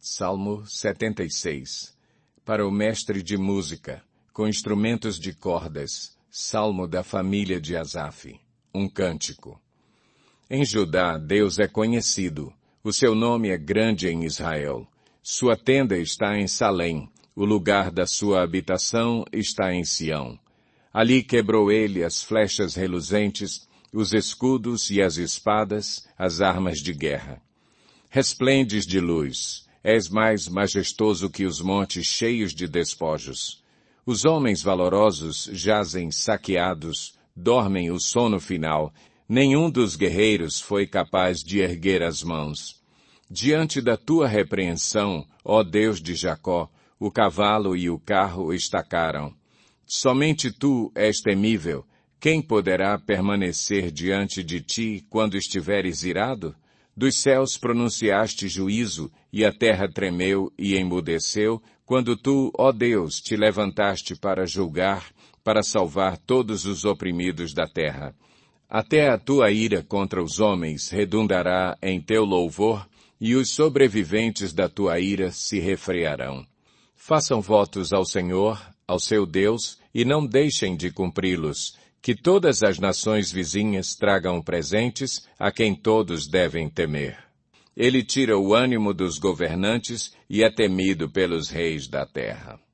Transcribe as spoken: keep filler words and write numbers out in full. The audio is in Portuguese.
Salmo setenta e seis. Para o mestre de música, com instrumentos de cordas, salmo da família de Asaf, um cântico. Em Judá, Deus é conhecido, o seu nome é grande em Israel. Sua tenda está em Salém, o lugar da sua habitação está em Sião. Ali quebrou ele as flechas reluzentes, os escudos e as espadas, as armas de guerra. Resplendes de luz, és mais majestoso que os montes cheios de despojos. Os homens valorosos jazem saqueados, dormem o sono final. Nenhum dos guerreiros foi capaz de erguer as mãos. Diante da tua repreensão, ó Deus de Jacó, o cavalo e o carro estacaram. Somente tu és temível. Quem poderá permanecer diante de ti quando estiveres irado? Dos céus pronunciaste juízo, e a terra tremeu e emudeceu, quando tu, ó Deus, te levantaste para julgar, para salvar todos os oprimidos da terra. Até a tua ira contra os homens redundará em teu louvor, e os sobreviventes da tua ira se refrearão. Façam votos ao Senhor, ao seu Deus, e não deixem de cumpri-los. Que todas as nações vizinhas tragam presentes a quem todos devem temer. Ele tira o ânimo dos governantes e é temido pelos reis da terra.